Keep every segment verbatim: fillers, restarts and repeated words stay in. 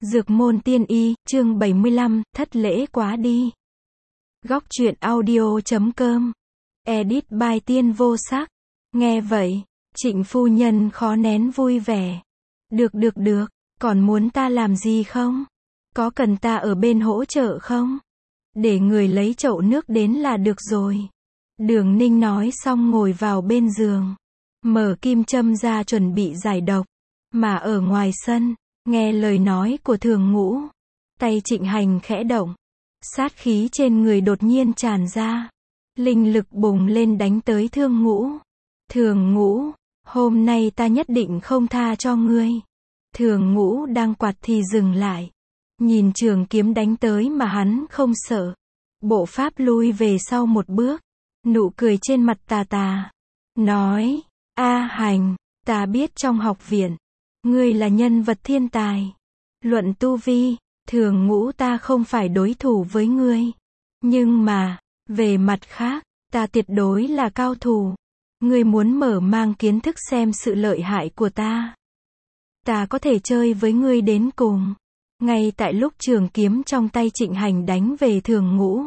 Dược môn tiên y, chương bảy mươi lăm, thất lễ quá đi. Góc truyện audio chấm com. Edit by Tiên Vô Sắc. Nghe vậy, Trịnh phu nhân khó nén vui vẻ. Được được được, còn muốn ta làm gì không? Có cần ta ở bên hỗ trợ không? Để người lấy chậu nước đến là được rồi. Đường Ninh nói xong ngồi vào bên giường. Mở kim châm ra chuẩn bị giải độc. Mà ở ngoài sân, nghe lời nói của Thường Ngũ, tay Trịnh Hành khẽ động, sát khí trên người đột nhiên tràn ra, linh lực bùng lên đánh tới Thường Ngũ. Thường Ngũ, hôm nay ta nhất định không tha cho ngươi. Thường Ngũ đang quạt thì dừng lại, nhìn trường kiếm đánh tới mà hắn không sợ, bộ pháp lui về sau một bước, nụ cười trên mặt tà tà, nói: A Hành, ta biết trong học viện ngươi là nhân vật thiên tài. Luận tu vi, Thường Ngũ ta không phải đối thủ với ngươi. Nhưng mà, về mặt khác, ta tuyệt đối là cao thủ. Ngươi muốn mở mang kiến thức xem sự lợi hại của ta. Ta có thể chơi với ngươi đến cùng. Ngay tại lúc trường kiếm trong tay Trịnh Hành đánh về Thường Ngũ,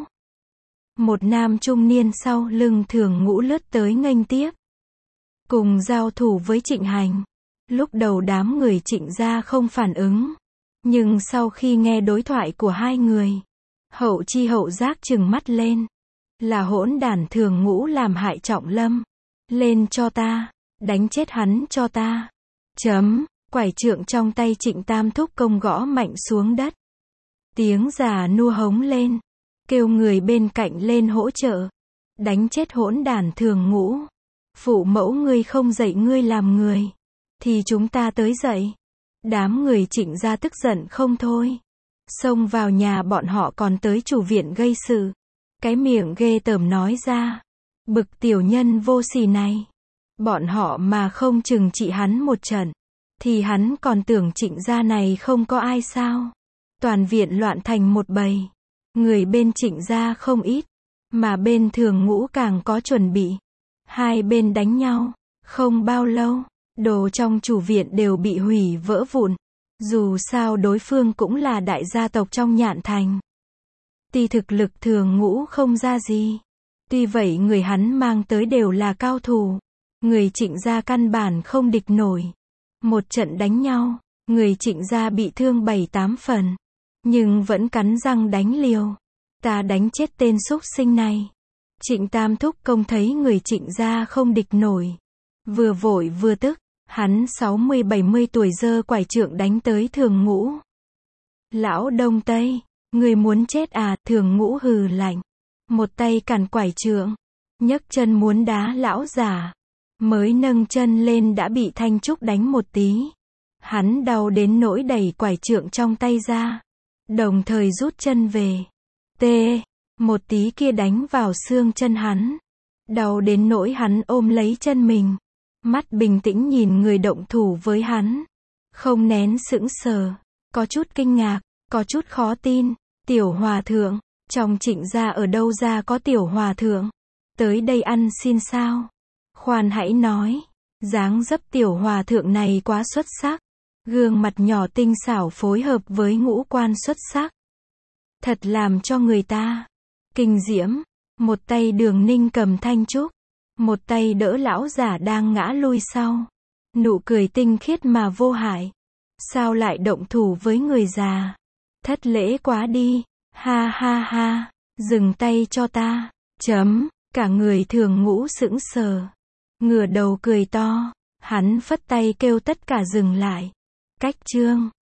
một nam trung niên sau lưng Thường Ngũ lướt tới nghênh tiếp, cùng giao thủ với Trịnh Hành. Lúc đầu đám người Trịnh gia không phản ứng, nhưng sau khi nghe đối thoại của hai người, hậu chi hậu giác trừng mắt lên. Là hỗn đản Thường Ngũ làm hại Trọng Lâm. Lên cho ta, đánh chết hắn cho ta. Chấm, quải trượng trong tay Trịnh Tam Thúc công gõ mạnh xuống đất. Tiếng già nua hống lên, kêu người bên cạnh lên hỗ trợ. Đánh chết hỗn đản Thường Ngũ. Phụ mẫu ngươi không dạy ngươi làm người, thì chúng ta tới dậy. Đám người Trịnh gia tức giận không thôi, xông vào nhà bọn họ còn tới chủ viện gây sự. Cái miệng ghê tởm nói ra, bực tiểu nhân vô sỉ này, bọn họ mà không trừng trị hắn một trận, thì hắn còn tưởng Trịnh gia này không có ai sao. Toàn viện loạn thành một bầy, người bên Trịnh gia không ít, mà bên Thường Ngũ càng có chuẩn bị. Hai bên đánh nhau, không bao lâu, đồ trong chủ viện đều bị hủy vỡ vụn. Dù sao đối phương cũng là đại gia tộc trong Nhạn Thành. Tuy thực lực Thường Ngũ không ra gì, tuy vậy người hắn mang tới đều là cao thủ. Người Trịnh gia căn bản không địch nổi. Một trận đánh nhau, người Trịnh gia bị thương bảy tám phần, nhưng vẫn cắn răng đánh liều. Ta đánh chết tên súc sinh này. Trịnh Tam Thúc công thấy người Trịnh gia không địch nổi, vừa vội vừa tức. Hắn sáu mươi bảy mươi tuổi giơ quải trượng đánh tới Thường Ngũ. Lão Đông Tây, người muốn chết à? Thường Ngũ hừ lạnh, một tay cản quải trượng, nhấc chân muốn đá lão già. Mới nâng chân lên đã bị Thanh Trúc đánh một tí. Hắn đau đến nỗi đẩy quải trượng trong tay ra, đồng thời rút chân về. Tê, một tí kia đánh vào xương chân hắn, đau đến nỗi hắn ôm lấy chân mình. Mắt bình tĩnh nhìn người động thủ với hắn, không nén sững sờ, có chút kinh ngạc, có chút khó tin. Tiểu hòa thượng, trong Trịnh gia ở đâu ra có tiểu hòa thượng? Tới đây ăn xin sao? Khoan hãy nói, dáng dấp tiểu hòa thượng này quá xuất sắc, gương mặt nhỏ tinh xảo phối hợp với ngũ quan xuất sắc, thật làm cho người ta kinh diễm. Một tay Đường Ninh cầm Thanh Trúc, một tay đỡ lão giả đang ngã lui sau, nụ cười tinh khiết mà vô hại. Sao lại động thủ với người già? Thất lễ quá đi. Ha ha ha, dừng tay cho ta. Chấm, cả người Thường Ngũ sững sờ, ngửa đầu cười to. Hắn phất tay kêu tất cả dừng lại. Cách chương